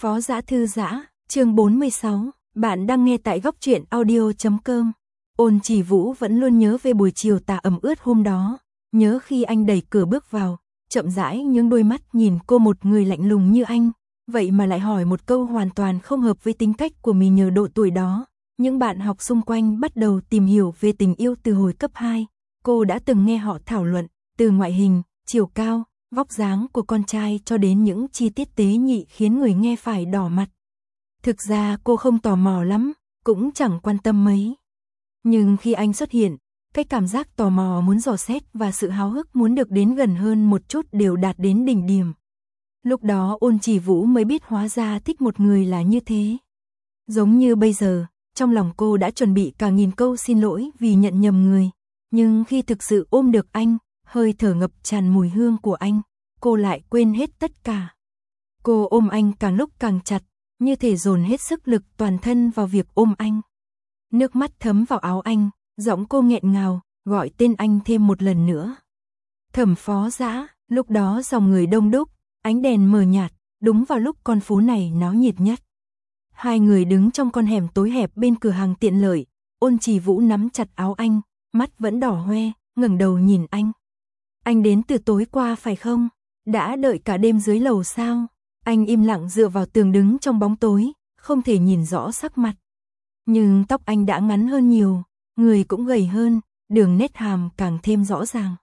Phó Dã Thư Giã, chương 46, bạn đang nghe tại góc truyện audio.com. Ôn Chỉ Vũ vẫn luôn nhớ về buổi chiều tà ẩm ướt hôm đó, nhớ khi anh đẩy cửa bước vào, chậm rãi những đôi mắt nhìn cô, một người lạnh lùng như anh, vậy mà lại hỏi một câu hoàn toàn không hợp với tính cách của mình. Nhờ độ tuổi đó, những bạn học xung quanh bắt đầu tìm hiểu về tình yêu từ hồi cấp 2, cô đã từng nghe họ thảo luận, từ ngoại hình, chiều cao, vóc dáng của con trai cho đến những chi tiết tế nhị khiến người nghe phải đỏ mặt. Thực ra cô không tò mò lắm, cũng chẳng quan tâm mấy. Nhưng khi anh xuất hiện, cái cảm giác tò mò muốn dò xét và sự háo hức muốn được đến gần hơn một chút đều đạt đến đỉnh điểm. Lúc đó Ôn Chỉ Vũ mới biết hóa ra thích một người là như thế. Giống như bây giờ, trong lòng cô đã chuẩn bị cả nghìn câu xin lỗi vì nhận nhầm người. Nhưng khi thực sự ôm được anh, hơi thở ngập tràn mùi hương của anh, cô lại quên hết tất cả. Cô ôm anh càng lúc càng chặt, như thể dồn hết sức lực toàn thân vào việc ôm anh. Nước mắt thấm vào áo anh, giọng cô nghẹn ngào, gọi tên anh thêm một lần nữa. Thẩm Phó Dã. Lúc đó dòng người đông đúc, ánh đèn mờ nhạt, đúng vào lúc con phố này náo nhiệt nhất. Hai người đứng trong con hẻm tối hẹp bên cửa hàng tiện lợi, Ôn Chỉ Vũ nắm chặt áo anh, mắt vẫn đỏ hoe, ngẩng đầu nhìn anh. Anh đến từ tối qua phải không? Đã đợi cả đêm dưới lầu sao? Anh im lặng dựa vào tường đứng trong bóng tối, không thể nhìn rõ sắc mặt. Nhưng tóc anh đã ngắn hơn nhiều, người cũng gầy hơn, đường nét hàm càng thêm rõ ràng.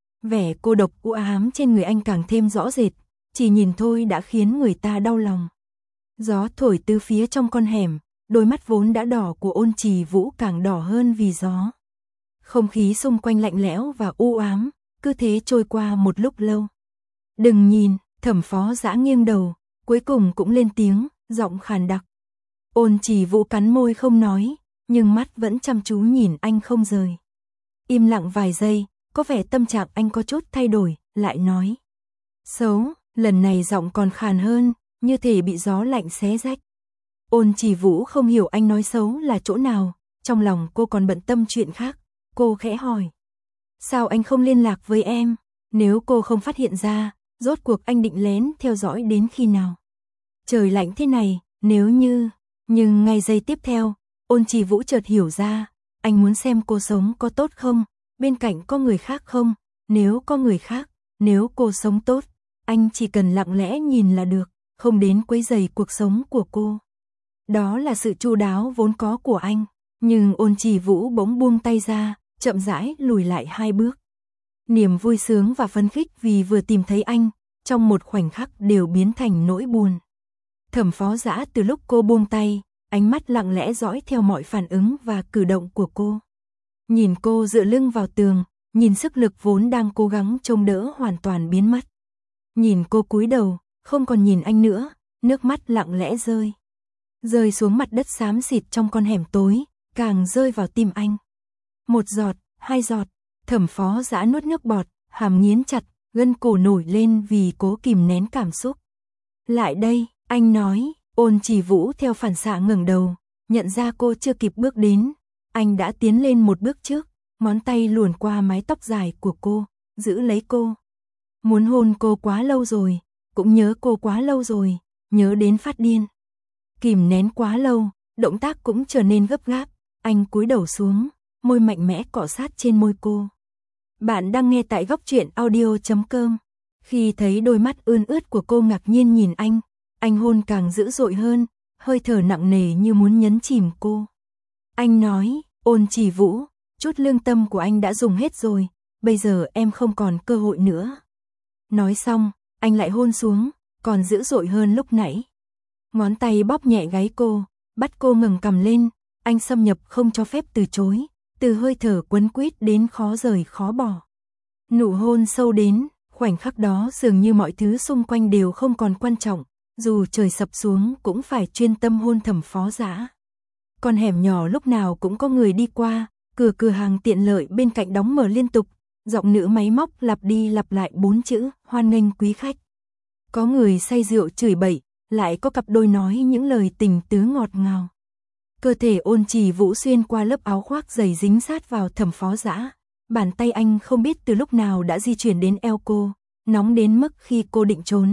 Vẻ cô độc u ám trên người anh càng thêm rõ rệt, chỉ nhìn thôi đã khiến người ta đau lòng. Gió thổi từ phía trong con hẻm, đôi mắt vốn đã đỏ của Ôn Chỉ Vũ càng đỏ hơn vì gió. Không khí xung quanh lạnh lẽo và u ám, cứ thế trôi qua một lúc lâu. Đừng nhìn. Thẩm Phó Dã nghiêng đầu, cuối cùng cũng lên tiếng, giọng khàn đặc. Ôn Chỉ Vũ cắn môi không nói, nhưng mắt vẫn chăm chú nhìn anh không rời. Im lặng vài giây, có vẻ tâm trạng anh có chút thay đổi, lại nói. Xấu. Lần này giọng còn khàn hơn, như thể bị gió lạnh xé rách. Ôn Chỉ Vũ không hiểu anh nói xấu là chỗ nào, trong lòng cô còn bận tâm chuyện khác, cô khẽ hỏi. Sao anh không liên lạc với em? Nếu cô không phát hiện ra, rốt cuộc anh định lén theo dõi đến khi nào? Trời lạnh thế này, nếu như... Nhưng ngay giây tiếp theo, Ôn Chỉ Vũ chợt hiểu ra, anh muốn xem cô sống có tốt không, bên cạnh có người khác không, nếu có người khác, nếu cô sống tốt, anh chỉ cần lặng lẽ nhìn là được, không đến quấy rầy cuộc sống của cô. Đó là sự chu đáo vốn có của anh, nhưng Ôn Chỉ Vũ bỗng buông tay ra, chậm rãi lùi lại 2 bước. Niềm vui sướng và phấn khích vì vừa tìm thấy anh, trong một khoảnh khắc đều biến thành nỗi buồn. Thẩm Phó Dã từ lúc cô buông tay, ánh mắt lặng lẽ dõi theo mọi phản ứng và cử động của cô. Nhìn cô dựa lưng vào tường, nhìn sức lực vốn đang cố gắng trông đỡ hoàn toàn biến mất. Nhìn cô cúi đầu, không còn nhìn anh nữa, nước mắt lặng lẽ rơi. Rơi xuống mặt đất xám xịt trong con hẻm tối, càng rơi vào tim anh. 1 giọt, 2 giọt. Thẩm Phó Dã nuốt nước bọt, hàm nghiến chặt, gân cổ nổi lên vì cố kìm nén cảm xúc. Lại đây, anh nói. Ôn Chỉ Vũ theo phản xạ ngẩng đầu, nhận ra cô chưa kịp bước đến. Anh đã tiến lên một bước trước, ngón tay luồn qua mái tóc dài của cô, giữ lấy cô. Muốn hôn cô quá lâu rồi, cũng nhớ cô quá lâu rồi, nhớ đến phát điên. Kìm nén quá lâu, động tác cũng trở nên gấp gáp, anh cúi đầu xuống, môi mạnh mẽ cọ sát trên môi cô. Bạn đang nghe tại góc truyện audio.com. Khi thấy đôi mắt ươn ướt của cô ngạc nhiên nhìn anh hôn càng dữ dội hơn, hơi thở nặng nề như muốn nhấn chìm cô. Anh nói, Ôn Chỉ Vũ, chút lương tâm của anh đã dùng hết rồi, bây giờ em không còn cơ hội nữa. Nói xong, anh lại hôn xuống, còn dữ dội hơn lúc nãy. Ngón tay bóp nhẹ gáy cô, bắt cô ngẩng cằm lên, anh xâm nhập không cho phép từ chối. Từ hơi thở quấn quýt đến khó rời khó bỏ. Nụ hôn sâu đến, khoảnh khắc đó dường như mọi thứ xung quanh đều không còn quan trọng, dù trời sập xuống cũng phải chuyên tâm hôn Thẩm Phó Dã. Con hẻm nhỏ lúc nào cũng có người đi qua, cửa hàng tiện lợi bên cạnh đóng mở liên tục, giọng nữ máy móc lặp đi lặp lại 4 chữ, hoan nghênh quý khách. Có người say rượu chửi bậy, lại có cặp đôi nói những lời tình tứ ngọt ngào. Cơ thể Ôn Chỉ Vũ xuyên qua lớp áo khoác dày dính sát vào Thẩm Phó Dã. Bàn tay anh không biết từ lúc nào đã di chuyển đến eo cô, nóng đến mức khi cô định trốn,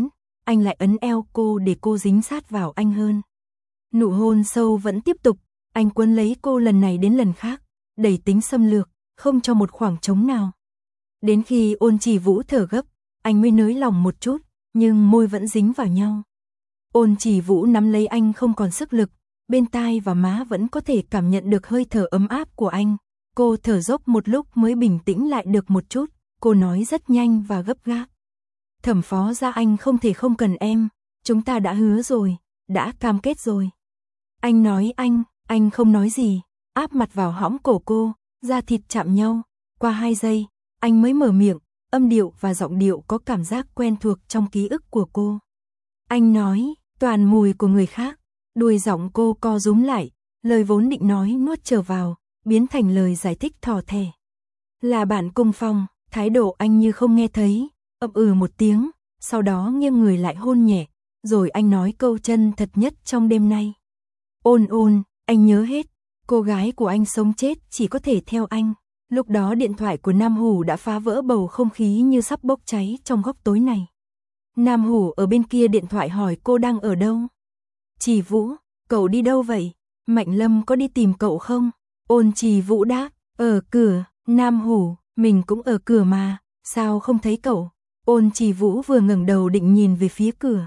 anh lại ấn eo cô để cô dính sát vào anh hơn. Nụ hôn sâu vẫn tiếp tục, anh quấn lấy cô lần này đến lần khác, đầy tính xâm lược, không cho một khoảng trống nào. Đến khi Ôn Chỉ Vũ thở gấp, anh mới nới lòng một chút, nhưng môi vẫn dính vào nhau. Ôn Chỉ Vũ nắm lấy anh không còn sức lực, bên tai và má vẫn có thể cảm nhận được hơi thở ấm áp của anh. Cô thở dốc một lúc mới bình tĩnh lại được một chút, cô nói rất nhanh và gấp gáp. Thẩm Phó Gia, anh không thể không cần em, chúng ta đã hứa rồi, đã cam kết rồi. Anh nói anh không nói gì, áp mặt vào hõm cổ cô, da thịt chạm nhau, qua 2 giây, anh mới mở miệng, âm điệu và giọng điệu có cảm giác quen thuộc trong ký ức của cô. Anh nói, toàn mùi của người khác, đuôi giọng cô co rúm lại, lời vốn định nói nuốt trở vào, biến thành lời giải thích thò thè. Là bạn cùng phòng, thái độ anh như không nghe thấy, ậm một tiếng, sau đó nghiêng người lại hôn nhẹ, rồi anh nói câu chân thật nhất trong đêm nay. Ôn, anh nhớ hết, cô gái của anh sống chết chỉ có thể theo anh. Lúc đó điện thoại của Nam Hủ đã phá vỡ bầu không khí như sắp bốc cháy trong góc tối này. Nam Hủ ở bên kia điện thoại hỏi cô đang ở đâu. Chỉ Vũ, cậu đi đâu vậy? Mạnh Lâm có đi tìm cậu không? Ôn Chỉ Vũ đáp, ở cửa. Nam Hủ, mình cũng ở cửa mà, sao không thấy cậu? Ôn Chỉ Vũ vừa ngẩng đầu định nhìn về phía cửa.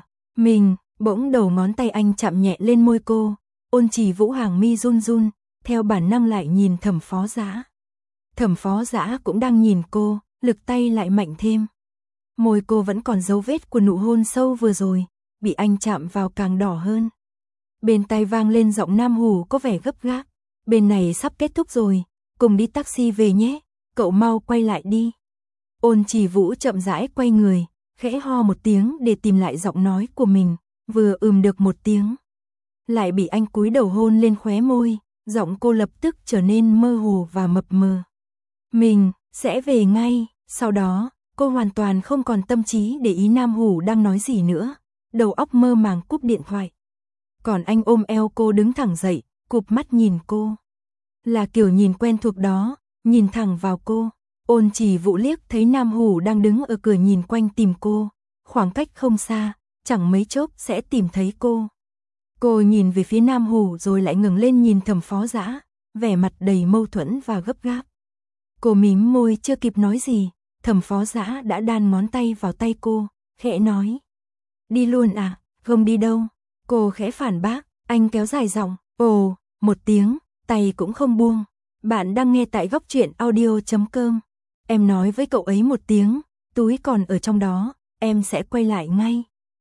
Bỗng đầu ngón tay anh chạm nhẹ lên môi cô. Ôn Chỉ Vũ hàng mi run run, theo bản năng lại nhìn Thẩm Phó Dã. Thẩm Phó Dã cũng đang nhìn cô, lực tay lại mạnh thêm. Môi cô vẫn còn dấu vết của nụ hôn sâu vừa rồi, bị anh chạm vào càng đỏ hơn. Bên tai vang lên giọng Nam Hủ có vẻ gấp gáp. Bên này sắp kết thúc rồi, cùng đi taxi về nhé, cậu mau quay lại đi. Ôn Chỉ Vũ chậm rãi quay người, khẽ ho một tiếng để tìm lại giọng nói của mình, vừa được một tiếng. Lại bị anh cúi đầu hôn lên khóe môi, giọng cô lập tức trở nên mơ hồ và mập mờ. Mình sẽ về ngay. Sau đó, cô hoàn toàn không còn tâm trí để ý Nam Hủ đang nói gì nữa, đầu óc mơ màng cúp điện thoại. Còn anh ôm eo cô đứng thẳng dậy, cụp mắt nhìn cô. Là kiểu nhìn quen thuộc đó, nhìn thẳng vào cô. Ôn Chỉ Vũ liếc thấy Nam Hủ đang đứng ở cửa nhìn quanh tìm cô, khoảng cách không xa, chẳng mấy chốc sẽ tìm thấy cô. Cô nhìn về phía Nam Hủ rồi lại ngẩng lên nhìn Thẩm Phó Dã, vẻ mặt đầy mâu thuẫn và gấp gáp. Cô mím môi chưa kịp nói gì, Thẩm Phó Dã đã đan ngón tay vào tay cô, khẽ nói. Đi luôn à, không đi đâu. Cô khẽ phản bác, anh kéo dài giọng, ồ, một tiếng, tay cũng không buông. Bạn đang nghe tại Góc Truyện Audio.com. Em nói với cậu ấy một tiếng, túi còn ở trong đó, em sẽ quay lại ngay.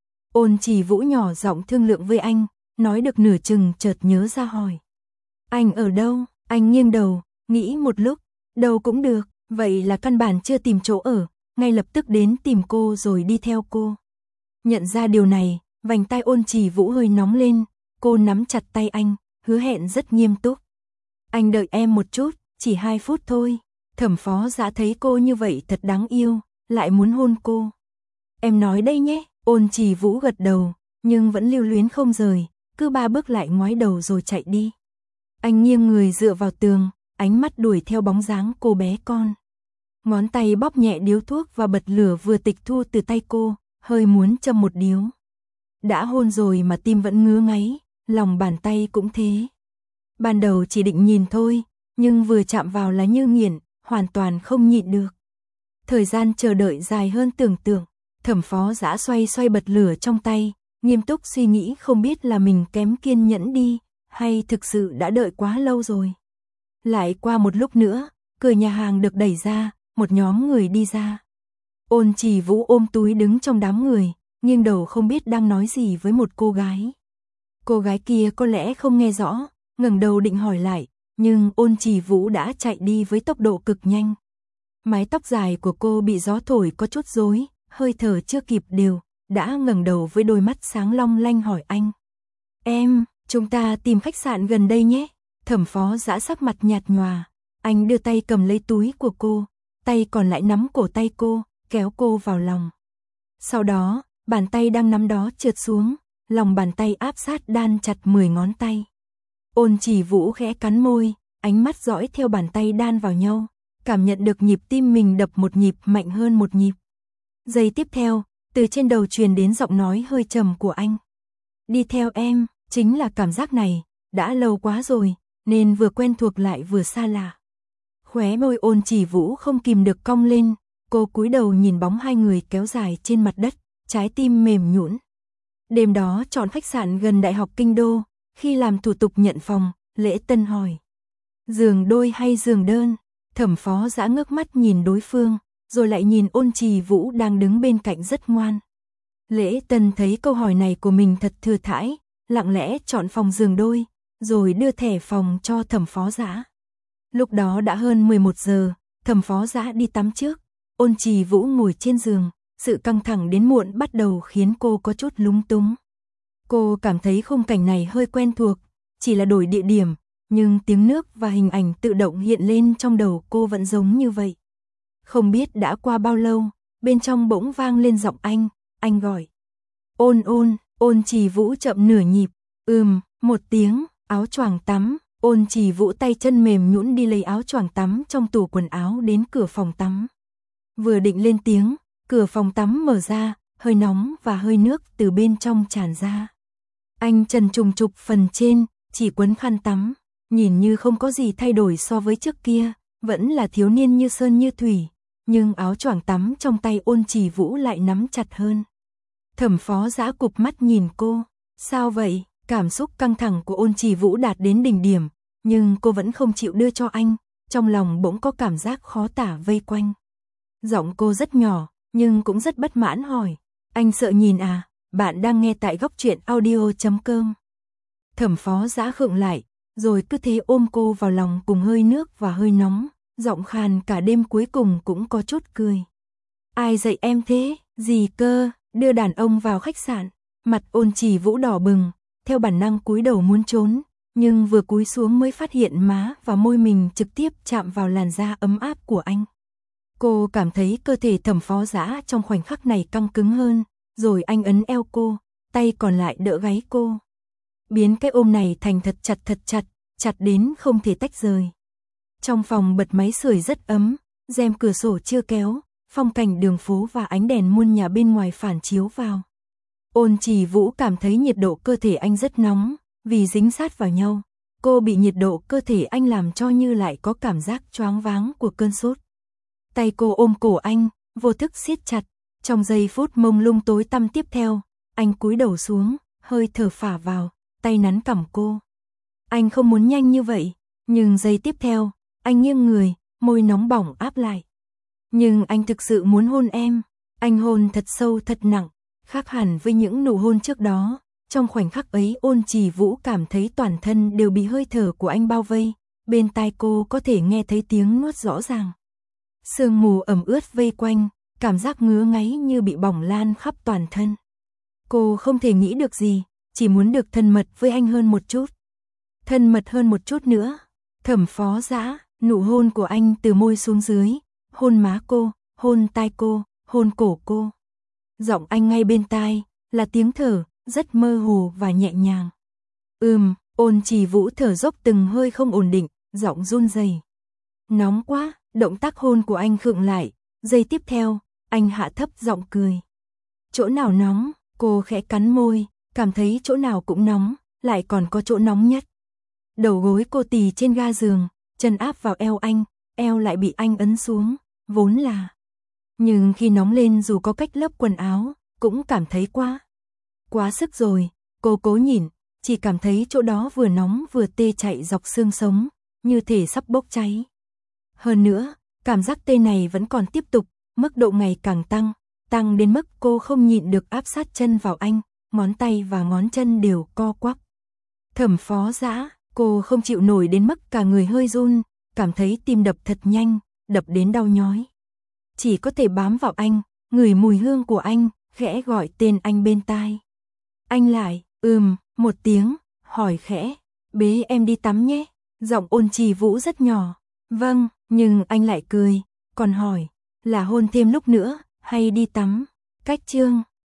Ôn Chỉ Vũ nhỏ giọng thương lượng với anh, nói được nửa chừng chợt nhớ ra hỏi. Anh ở đâu? Anh nghiêng đầu, nghĩ một lúc, đâu cũng được, vậy là căn bản chưa tìm chỗ ở, ngay lập tức đến tìm cô rồi đi theo cô. Nhận ra điều này, vành tai Ôn Chỉ Vũ hơi nóng lên, cô nắm chặt tay anh, hứa hẹn rất nghiêm túc. Anh đợi em một chút, chỉ 2 phút thôi. Thẩm Phó Dã thấy cô như vậy thật đáng yêu, lại muốn hôn cô. Em nói đây nhé. Ôn Chỉ Vũ gật đầu, nhưng vẫn lưu luyến không rời, cứ 3 bước lại ngoái đầu rồi chạy đi. Anh nghiêng người dựa vào tường, ánh mắt đuổi theo bóng dáng cô bé con. Ngón tay bóp nhẹ điếu thuốc và bật lửa vừa tịch thu từ tay cô, hơi muốn châm một điếu. Đã hôn rồi mà tim vẫn ngứa ngáy, lòng bàn tay cũng thế. Ban đầu chỉ định nhìn thôi, nhưng vừa chạm vào là như nghiện, hoàn toàn không nhịn được. Thời gian chờ đợi dài hơn tưởng tượng, Thẩm Phó Dã xoay bật lửa trong tay, nghiêm túc suy nghĩ không biết là mình kém kiên nhẫn đi, hay thực sự đã đợi quá lâu rồi. Lại qua một lúc nữa, cửa nhà hàng được đẩy ra, một nhóm người đi ra. Ôn Chỉ Vũ ôm túi đứng trong đám người, nghiêng đầu không biết đang nói gì với một cô gái. Cô gái kia có lẽ không nghe rõ, ngẩng đầu định hỏi lại, nhưng Ôn Chỉ Vũ đã chạy đi với tốc độ cực nhanh. Mái tóc dài của cô bị gió thổi có chút rối, hơi thở chưa kịp đều, đã ngẩng đầu với đôi mắt sáng long lanh hỏi anh. Em, chúng ta tìm khách sạn gần đây nhé. Thẩm Phó Dã sắc mặt nhạt nhòa, anh đưa tay cầm lấy túi của cô, tay còn lại nắm cổ tay cô, kéo cô vào lòng. Sau đó, bàn tay đang nắm đó trượt xuống, lòng bàn tay áp sát đan chặt 10 ngón tay. Ôn Chỉ Vũ khẽ cắn môi, ánh mắt dõi theo bàn tay đan vào nhau, cảm nhận được nhịp tim mình đập một nhịp mạnh hơn một nhịp. Giây tiếp theo, Từ trên đầu truyền đến giọng nói hơi trầm của anh. Đi theo em, chính là cảm giác này, đã lâu quá rồi, nên vừa quen thuộc lại vừa xa lạ. Khóe môi Ôn Chỉ Vũ không kìm được cong lên, cô cúi đầu nhìn bóng hai người kéo dài trên mặt đất, trái tim mềm nhũn. Đêm đó chọn khách sạn gần Đại học Kinh Đô, khi làm thủ tục nhận phòng, Lễ Tân hỏi. Giường đôi hay giường đơn? Thẩm Phó Dã ngước mắt nhìn đối phương, rồi lại nhìn Ôn Chỉ Vũ đang đứng bên cạnh rất ngoan. Lễ Tân thấy câu hỏi này của mình thật thừa thãi, lặng lẽ chọn phòng giường đôi, rồi đưa thẻ phòng cho Thẩm Phó Dã. Lúc đó đã hơn 11 giờ, Thẩm Phó Dã đi tắm trước, Ôn Chỉ Vũ ngồi trên giường, sự căng thẳng đến muộn bắt đầu khiến cô có chút lúng túng. Cô cảm thấy khung cảnh này hơi quen thuộc, chỉ là đổi địa điểm, nhưng tiếng nước và hình ảnh tự động hiện lên trong đầu cô vẫn giống như vậy. Không biết đã qua bao lâu, bên trong bỗng vang lên giọng anh gọi. Ôn Ôn, Ôn Chỉ Vũ chậm nửa nhịp, một tiếng, áo choàng tắm, Ôn Chỉ Vũ tay chân mềm nhũn đi lấy áo choàng tắm trong tủ quần áo đến cửa phòng tắm. Vừa định lên tiếng, cửa phòng tắm mở ra, hơi nóng và hơi nước từ bên trong tràn ra. Anh trần trùng trục phần trên, chỉ quấn khăn tắm, nhìn như không có gì thay đổi so với trước kia, vẫn là thiếu niên như sơn như thủy, nhưng áo choàng tắm trong tay Ôn Chỉ Vũ lại nắm chặt hơn. Thẩm Phó Dã cụp mắt nhìn cô, sao vậy? Cảm xúc căng thẳng của Ôn Chỉ Vũ đạt đến đỉnh điểm, nhưng cô vẫn không chịu đưa cho anh, trong lòng bỗng có cảm giác khó tả vây quanh. Giọng cô rất nhỏ, nhưng cũng rất bất mãn hỏi, anh sợ nhìn à? Bạn đang nghe tại Góc Truyện Audio.com. Thẩm Phó Dã khựng lại, rồi cứ thế ôm cô vào lòng cùng hơi nước và hơi nóng, giọng khàn cả đêm cuối cùng cũng có chút cười. Ai dạy em thế? Gì cơ? Đưa đàn ông vào khách sạn. Mặt Ôn Chỉ Vũ đỏ bừng, theo bản năng cúi đầu muốn trốn, nhưng vừa cúi xuống mới phát hiện má và môi mình trực tiếp chạm vào làn da ấm áp của anh. Cô cảm thấy cơ thể Thẩm Phó Dã trong khoảnh khắc này căng cứng hơn, rồi anh ấn eo cô, tay còn lại đỡ gáy cô. Biến cái ôm này thành thật chặt, chặt đến không thể tách rời. Trong phòng bật máy sưởi rất ấm, rèm cửa sổ chưa kéo, phong cảnh đường phố và ánh đèn muôn nhà bên ngoài phản chiếu vào. Ôn Chỉ Vũ cảm thấy nhiệt độ cơ thể anh rất nóng, vì dính sát vào nhau, cô bị nhiệt độ cơ thể anh làm cho như lại có cảm giác choáng váng của cơn sốt. Tay cô ôm cổ anh, vô thức siết chặt, trong giây phút mông lung tối tăm tiếp theo, anh cúi đầu xuống, hơi thở phả vào, tay nắn cằm cô. Anh không muốn nhanh như vậy, nhưng giây tiếp theo, anh nghiêng người, môi nóng bỏng áp lại. Nhưng anh thực sự muốn hôn em, anh hôn thật sâu thật nặng, khác hẳn với những nụ hôn trước đó. Trong khoảnh khắc ấy Ôn Chỉ Vũ cảm thấy toàn thân đều bị hơi thở của anh bao vây, bên tai cô có thể nghe thấy tiếng nuốt rõ ràng. Sương mù ẩm ướt vây quanh, cảm giác ngứa ngáy như bị bỏng lan khắp toàn thân. Cô không thể nghĩ được gì, chỉ muốn được thân mật với anh hơn một chút. Thân mật hơn một chút nữa. Thẩm Phó Dã, nụ hôn của anh từ môi xuống dưới, hôn má cô, hôn tai cô, hôn cổ cô. Giọng anh ngay bên tai, là tiếng thở, rất mơ hồ và nhẹ nhàng. Ôn Chỉ Vũ thở dốc từng hơi không ổn định, giọng run rẩy. Nóng quá, động tác hôn của anh khựng lại, giây tiếp theo, anh hạ thấp giọng cười. Chỗ nào nóng? Cô khẽ cắn môi, cảm thấy chỗ nào cũng nóng, lại còn có chỗ nóng nhất. Đầu gối cô tì trên ga giường, chân áp vào eo anh, eo lại bị anh ấn xuống, vốn là. Nhưng khi nóng lên dù có cách lớp quần áo, cũng cảm thấy quá sức rồi, cô cố nhịn, chỉ cảm thấy chỗ đó vừa nóng vừa tê chạy dọc xương sống, như thể sắp bốc cháy. Hơn nữa, cảm giác tê này vẫn còn tiếp tục, mức độ ngày càng tăng đến mức cô không nhịn được áp sát chân vào anh, ngón tay và ngón chân đều co quắp. Thẩm Phó Dã, cô không chịu nổi đến mức cả người hơi run, cảm thấy tim đập thật nhanh, đập đến đau nhói. Chỉ có thể bám vào anh, ngửi mùi hương của anh, khẽ gọi tên anh bên tai. Anh lại, một tiếng, hỏi khẽ, bế em đi tắm nhé. Giọng Ôn Chỉ Vũ rất nhỏ. Vâng, nhưng anh lại cười, còn hỏi, là hôn thêm lúc nữa, hay đi tắm? Cách chương